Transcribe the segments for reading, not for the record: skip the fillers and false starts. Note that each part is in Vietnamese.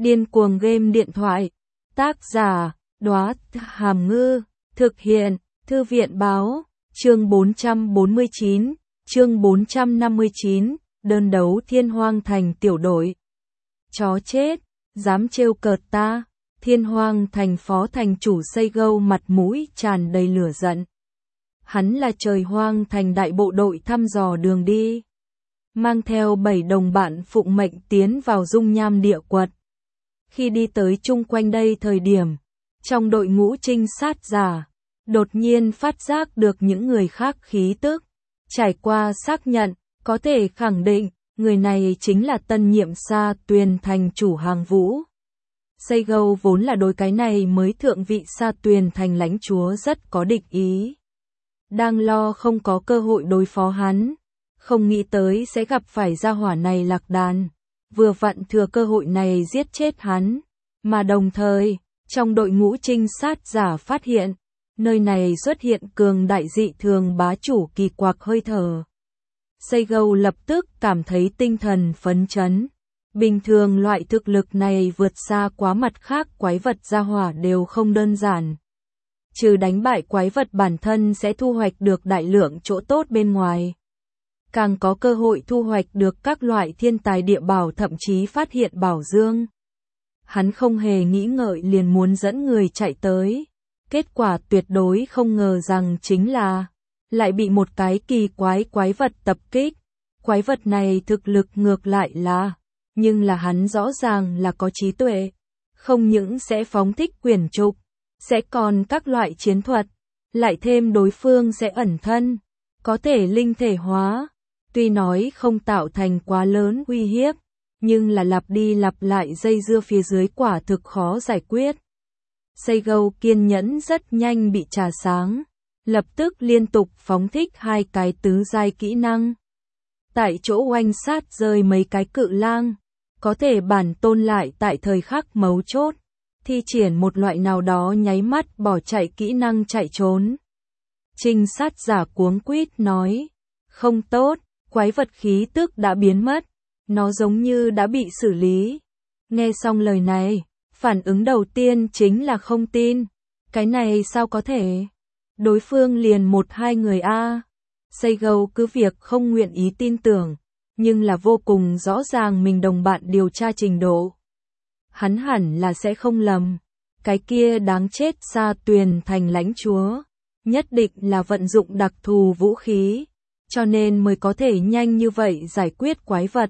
Điên cuồng game điện thoại. Tác giả, Đóa Hàm Ngư. Thực hiện, Thư viện báo. Chương 449, chương 459, đơn đấu Thiên Hoang Thành tiểu đội. Chó chết, dám trêu cợt ta. Thiên Hoang Thành phó thành chủ Seigo mặt mũi tràn đầy lửa giận. Hắn là Trời Hoang Thành đại bộ đội thăm dò đường đi, mang theo 7 đồng bạn phụng mệnh tiến vào dung nham địa quật. Khi đi tới chung quanh đây thời điểm, trong đội ngũ trinh sát giả, đột nhiên phát giác được những người khác khí tức. Trải qua xác nhận, có thể khẳng định, người này chính là tân nhiệm Sa Tuyền thành chủ Hàng Vũ. Seigo vốn là đối cái này mới thượng vị Sa Tuyền thành lãnh chúa rất có địch ý. Đang lo không có cơ hội đối phó hắn, không nghĩ tới sẽ gặp phải gia hỏa này lạc đàn, vừa vặn thừa cơ hội này giết chết hắn, mà đồng thời, trong đội ngũ trinh sát giả phát hiện, nơi này xuất hiện cường đại dị thường bá chủ kỳ quặc hơi thở. Seigo lập tức cảm thấy tinh thần phấn chấn. Bình thường loại thực lực này vượt xa quá mặt khác quái vật gia hỏa đều không đơn giản. Trừ đánh bại quái vật bản thân sẽ thu hoạch được đại lượng chỗ tốt bên ngoài, càng có cơ hội thu hoạch được các loại thiên tài địa bảo, thậm chí phát hiện bảo dương. Hắn không hề nghĩ ngợi liền muốn dẫn người chạy tới. Kết quả tuyệt đối không ngờ rằng chính là lại bị một cái kỳ quái vật tập kích. Quái vật này thực lực ngược lại là, nhưng là hắn rõ ràng là có trí tuệ, không những sẽ phóng thích quyển trục, sẽ còn các loại chiến thuật, lại thêm đối phương sẽ ẩn thân, có thể linh thể hóa. Tuy nói không tạo thành quá lớn uy hiếp, nhưng là lặp đi lặp lại dây dưa phía dưới quả thực khó giải quyết. Seigo kiên nhẫn rất nhanh bị trà sáng, lập tức liên tục phóng thích 2 cái tứ giai kỹ năng. Tại chỗ oanh sát rơi mấy cái cự lang, có thể bản tôn lại tại thời khắc mấu chốt, thi triển một loại nào đó nháy mắt bỏ chạy kỹ năng chạy trốn. Trinh sát giả cuống quýt nói, không tốt, quái vật khí tức đã biến mất, nó giống như đã bị xử lý. Nghe xong lời này, phản ứng đầu tiên chính là không tin, cái này sao có thể? Đối phương liền 1-2 người a. Seigo cứ việc không nguyện ý tin tưởng, nhưng là vô cùng rõ ràng mình đồng bạn điều tra trình độ. Hắn hẳn là sẽ không lầm, cái kia đáng chết Sa Tuyền thành lãnh chúa, nhất định là vận dụng đặc thù vũ khí, cho nên mới có thể nhanh như vậy giải quyết quái vật.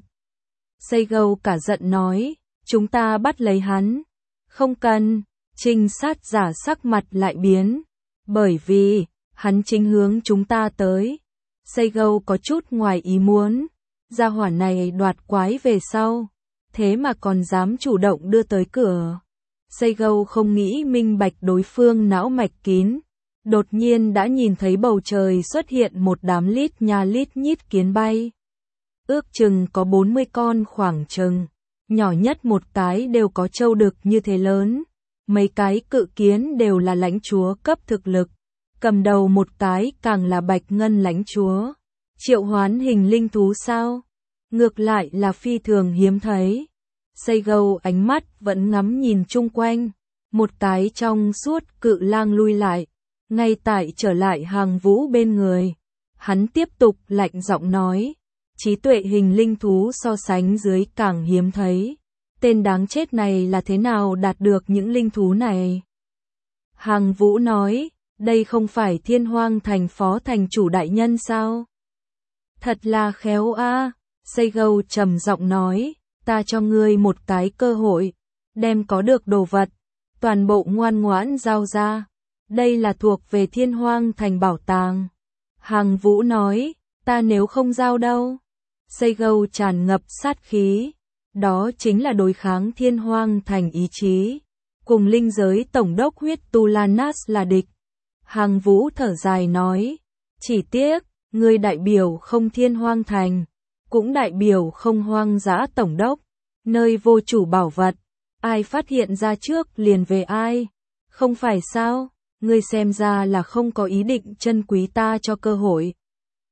Seigo cả giận nói, chúng ta bắt lấy hắn. Không cần, trinh sát giả sắc mặt lại biến, bởi vì, hắn chính hướng chúng ta tới. Seigo có chút ngoài ý muốn, gia hỏa này đoạt quái về sau, thế mà còn dám chủ động đưa tới cửa. Seigo không nghĩ minh bạch đối phương não mạch kín, đột nhiên đã nhìn thấy bầu trời xuất hiện một đám lít nha lít nhít kiến bay. Ước chừng có 40 con khoảng chừng, nhỏ nhất một cái đều có trâu đực như thế lớn. Mấy cái cự kiến đều là lãnh chúa cấp thực lực, cầm đầu một cái càng là bạch ngân lãnh chúa. Triệu hoán hình linh thú sao? Ngược lại là phi thường hiếm thấy. Seigo ánh mắt vẫn ngắm nhìn chung quanh, một cái trong suốt cự lang lui lại, ngay tại trở lại Hàng Vũ bên người. Hắn tiếp tục lạnh giọng nói, trí tuệ hình linh thú so sánh dưới càng hiếm thấy. Tên đáng chết này là thế nào đạt được những linh thú này? Hàng Vũ nói, đây không phải Thiên Hoang thành phó thành chủ đại nhân sao? Thật là khéo a. Seigo trầm giọng nói, ta cho ngươi một cái cơ hội, đem có được đồ vật, toàn bộ ngoan ngoãn giao ra. Đây là thuộc về Thiên Hoang thành bảo tàng. Hàng Vũ nói, ta nếu không giao đâu. Seigo tràn ngập sát khí. Đó chính là đối kháng Thiên Hoang thành ý chí, cùng linh giới tổng đốc huyết tu Lanas là địch. Hàng Vũ thở dài nói, chỉ tiếc, người đại biểu không Thiên Hoang thành, cũng đại biểu không hoang dã tổng đốc, nơi vô chủ bảo vật, ai phát hiện ra trước liền về ai, không phải sao, ngươi xem ra là không có ý định trân quý ta cho cơ hội.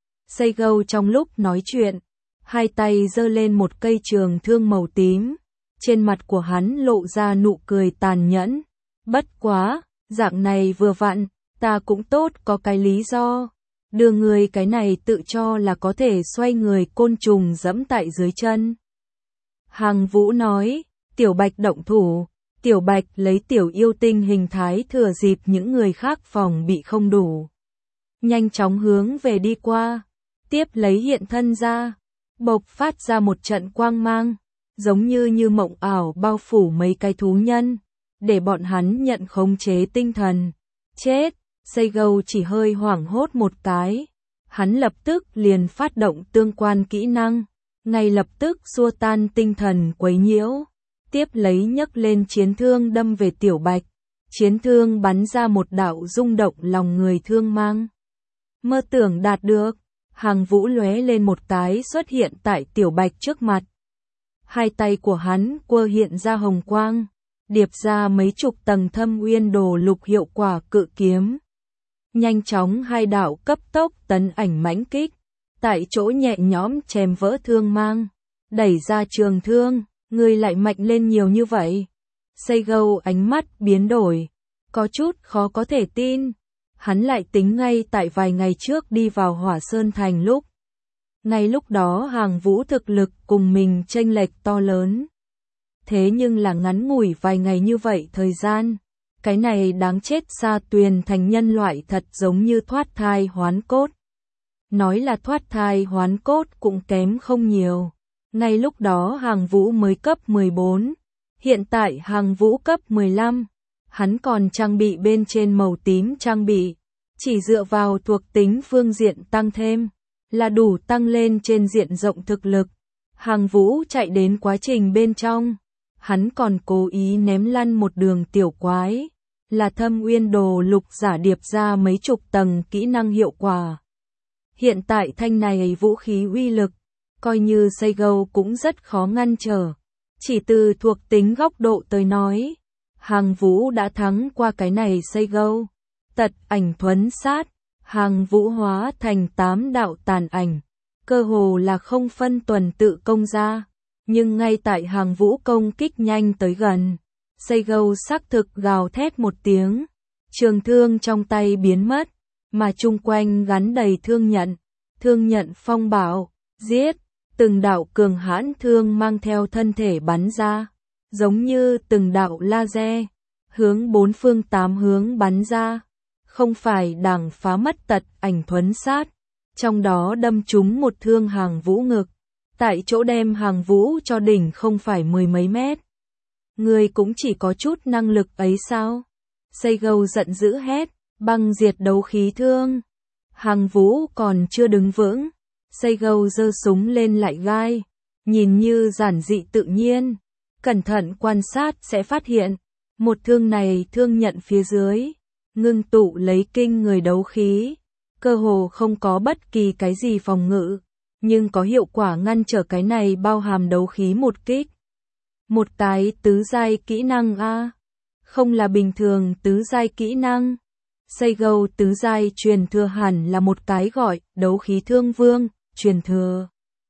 Seigo trong lúc nói chuyện, hai tay giơ lên một cây trường thương màu tím, trên mặt của hắn lộ ra nụ cười tàn nhẫn. Bất quá, dạng này vừa vặn, ta cũng tốt có cái lý do. Đưa người cái này tự cho là có thể xoay người côn trùng dẫm tại dưới chân. Hàng Vũ nói, Tiểu Bạch động thủ. Tiểu Bạch lấy tiểu yêu tinh hình thái thừa dịp những người khác phòng bị không đủ. Nhanh chóng hướng về đi qua, tiếp lấy hiện thân ra, bộc phát ra một trận quang mang, giống như mộng ảo bao phủ mấy cái thú nhân, để bọn hắn nhận khống chế tinh thần. Chết, Seigo chỉ hơi hoảng hốt một cái, hắn lập tức liền phát động tương quan kỹ năng, ngay lập tức xua tan tinh thần quấy nhiễu. Tiếp lấy nhấc lên chiến thương đâm về Tiểu Bạch, chiến thương bắn ra một đạo rung động lòng người thương mang. Mơ tưởng đạt được, Hàng Vũ lóe lên một cái xuất hiện tại Tiểu Bạch trước mặt. Hai tay của hắn quơ hiện ra hồng quang, điệp ra mấy chục tầng Thâm Uyên Đồ Lục hiệu quả cự kiếm. Nhanh chóng hai đạo cấp tốc tấn ảnh mãnh kích, tại chỗ nhẹ nhõm chém vỡ thương mang, đẩy ra trường thương. Ngươi lại mạnh lên nhiều như vậy. Seigo ánh mắt biến đổi, có chút khó có thể tin. Hắn lại tính ngay tại vài ngày trước đi vào Hỏa Sơn Thành lúc. Ngay lúc đó Hàng Vũ thực lực cùng mình chênh lệch to lớn. Thế nhưng là ngắn ngủi vài ngày như vậy thời gian. Cái này đáng chết Sa Tuyền thành nhân loại thật giống như thoát thai hoán cốt. Nói là thoát thai hoán cốt cũng kém không nhiều. Ngay lúc đó Hàng Vũ mới cấp 14, hiện tại Hàng Vũ cấp 15, hắn còn trang bị bên trên màu tím trang bị, chỉ dựa vào thuộc tính phương diện tăng thêm, là đủ tăng lên trên diện rộng thực lực. Hàng Vũ chạy đến quá trình bên trong, hắn còn cố ý ném lăn một đường tiểu quái, là Thâm Uyên Đồ Lục giả điệp ra mấy chục tầng kỹ năng hiệu quả. Hiện tại thanh này vũ khí uy lực, coi như Seigo cũng rất khó ngăn trở. Chỉ từ thuộc tính góc độ tới nói, Hàng Vũ đã thắng qua cái này Seigo. Tật ảnh thuấn sát, Hàng Vũ hóa thành 8 đạo tàn ảnh, cơ hồ là không phân tuần tự công ra. Nhưng ngay tại Hàng Vũ công kích nhanh tới gần, Seigo xác thực gào thét một tiếng, trường thương trong tay biến mất, mà chung quanh gắn đầy thương nhận phong bảo, giết. Từng đạo cường hãn thương mang theo thân thể bắn ra, giống như từng đạo laser, hướng bốn phương tám hướng bắn ra, không phải đằng phá mất tật ảnh thuấn sát, trong đó đâm trúng một thương Hàng Vũ ngực, tại chỗ đem Hàng Vũ cho đỉnh không phải mười mấy mét. Người cũng chỉ có chút năng lực ấy sao? Seigo giận dữ hét, băng diệt đấu khí thương. Hàng Vũ còn chưa đứng vững. Seigo giơ súng lên lại gai, nhìn như giản dị tự nhiên, cẩn thận quan sát sẽ phát hiện, một thương này thương nhận phía dưới, ngưng tụ lấy kinh người đấu khí, cơ hồ không có bất kỳ cái gì phòng ngự, nhưng có hiệu quả ngăn trở cái này bao hàm đấu khí một kích. Một cái tứ giai kỹ năng a, không là bình thường tứ giai kỹ năng. Seigo tứ giai truyền thừa hẳn là một cái gọi đấu khí thương vương. Truyền thừa.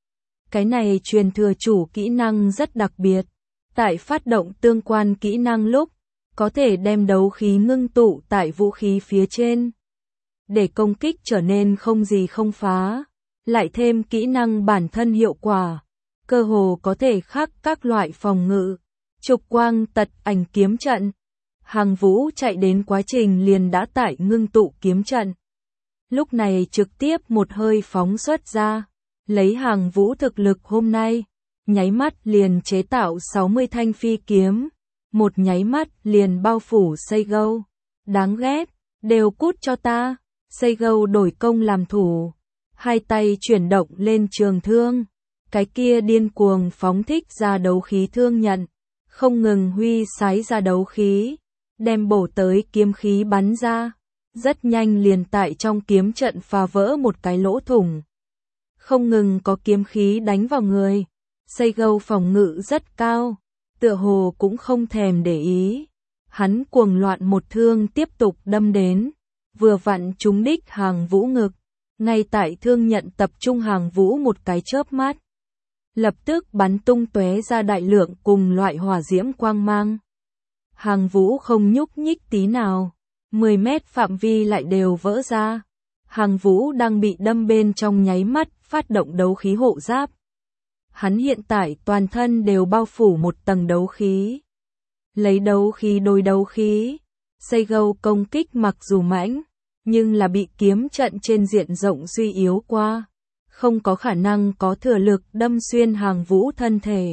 Cái này truyền thừa chủ kỹ năng rất đặc biệt. Tại phát động tương quan kỹ năng lúc, có thể đem đấu khí ngưng tụ tại vũ khí phía trên. Để công kích trở nên không gì không phá. Lại thêm kỹ năng bản thân hiệu quả. Cơ hồ có thể khắc các loại phòng ngự. Trục quang tật ảnh kiếm trận. Hàng Vũ chạy đến quá trình liền đã tại ngưng tụ kiếm trận. Lúc này trực tiếp một hơi phóng xuất ra, lấy Hàng Vũ thực lực hôm nay, nháy mắt liền chế tạo 60 thanh phi kiếm, một nháy mắt liền bao phủ Seigo. Đáng ghét, đều cút cho ta. Seigo đổi công làm thủ, hai tay chuyển động lên trường thương, cái kia điên cuồng phóng thích ra đấu khí thương nhận, không ngừng huy sái ra đấu khí, đem bổ tới kiếm khí bắn ra. Rất nhanh liền tại trong kiếm trận phá vỡ một cái lỗ thủng. Không ngừng có kiếm khí đánh vào người. Seigo phòng ngự rất cao, tựa hồ cũng không thèm để ý. Hắn cuồng loạn một thương tiếp tục đâm đến, vừa vặn trúng đích Hàng Vũ ngực. Ngay tại thương nhận tập trung Hàng Vũ một cái chớp mắt. lập tức bắn tung tóe ra đại lượng cùng loại hỏa diễm quang mang. Hàng Vũ không nhúc nhích tí nào, 10 mét phạm vi lại đều vỡ ra. Hàng Vũ đang bị đâm bên trong nháy mắt phát động đấu khí hộ giáp. Hắn hiện tại toàn thân đều bao phủ một tầng đấu khí. Lấy đấu khí đối đấu khí, Seigo công kích mặc dù mãnh, nhưng là bị kiếm trận trên diện rộng suy yếu qua, không có khả năng có thừa lực đâm xuyên Hàng Vũ thân thể.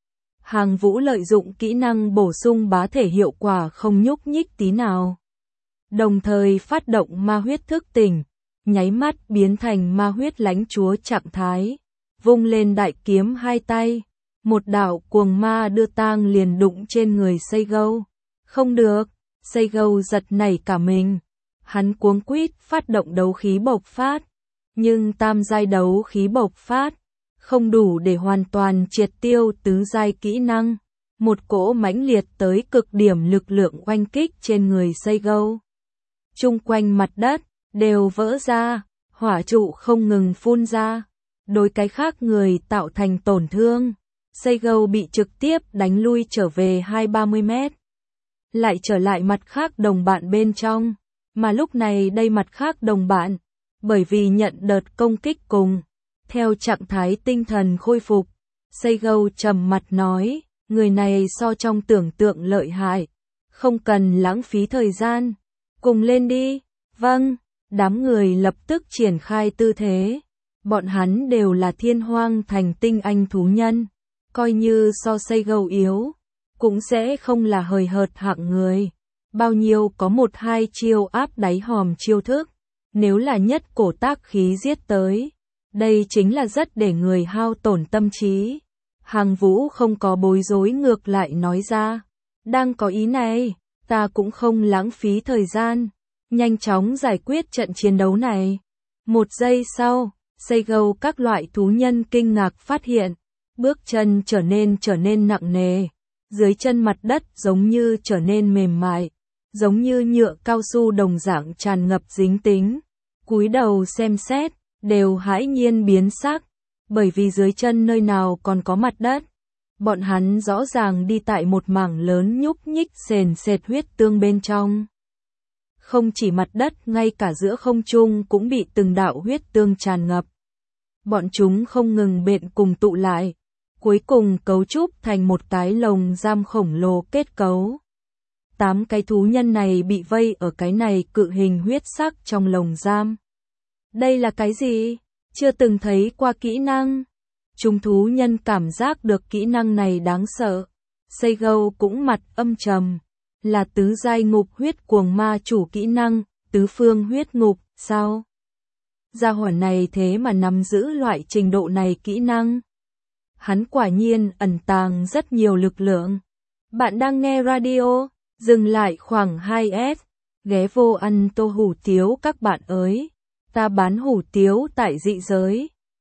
Hàng Vũ lợi dụng kỹ năng bổ sung bá thể hiệu quả không nhúc nhích tí nào. Đồng thời phát động ma huyết thức tỉnh, nháy mắt biến thành ma huyết lãnh chúa trạng thái, vung lên đại kiếm hai tay, một đạo cuồng ma đưa tang liền đụng trên người Seigo. Không được, Seigo giật nảy cả mình, hắn cuống quýt phát động đấu khí bộc phát, nhưng tam giai đấu khí bộc phát không đủ để hoàn toàn triệt tiêu tứ giai kỹ năng. Một cỗ mãnh liệt tới cực điểm lực lượng oanh kích trên người Seigo. Chung quanh mặt đất đều vỡ ra, hỏa trụ không ngừng phun ra, đối cái khác người tạo thành tổn thương. Seigo bị trực tiếp đánh lui trở về 20-30 mét. Lại trở lại mặt khác đồng bạn bên trong, mà lúc này đây mặt khác đồng bạn, bởi vì nhận đợt công kích cùng, theo trạng thái tinh thần khôi phục, Seigo trầm mặt nói, người này so trong tưởng tượng lợi hại, không cần lãng phí thời gian, cùng lên đi. Vâng, đám người lập tức triển khai tư thế, bọn hắn đều là Thiên Hoang thành tinh anh thú nhân, coi như so Seigo yếu, cũng sẽ không là hời hợt hạng người, bao nhiêu có 1-2 chiêu áp đáy hòm chiêu thức, nếu là nhất cổ tác khí giết tới, đây chính là rất để người hao tổn tâm trí. Hàng Vũ không có bối rối, ngược lại nói ra, đang có ý này, ta cũng không lãng phí thời gian, nhanh chóng giải quyết trận chiến đấu này. Một giây sau, Seigo các loại thú nhân kinh ngạc phát hiện, bước chân trở nên nặng nề, dưới chân mặt đất giống như trở nên mềm mại, giống như nhựa cao su đồng dạng tràn ngập dính tính. Cúi đầu xem xét, đều hãi nhiên biến sắc, bởi vì dưới chân nơi nào còn có mặt đất. Bọn hắn rõ ràng đi tại một mảng lớn nhúc nhích sền sệt huyết tương bên trong. Không chỉ mặt đất, ngay cả giữa không trung cũng bị từng đạo huyết tương tràn ngập. Bọn chúng không ngừng bện cùng tụ lại, cuối cùng cấu trúc thành một cái lồng giam khổng lồ kết cấu. 8 cái thú nhân này bị vây ở cái này cự hình huyết sắc trong lồng giam. Đây là cái gì? Chưa từng thấy qua kỹ năng. Chúng thú nhân cảm giác được kỹ năng này đáng sợ. Seigo cũng mặt âm trầm. Là tứ giai ngục huyết cuồng ma chủ kỹ năng, tứ phương huyết ngục, sao? Gia hỏa này thế mà nắm giữ loại trình độ này kỹ năng. Hắn quả nhiên ẩn tàng rất nhiều lực lượng. Bạn đang nghe radio, dừng lại khoảng 2S, ghé vô ăn tô hủ tiếu các bạn ơi. Ta bán hủ tiếu tại dị giới.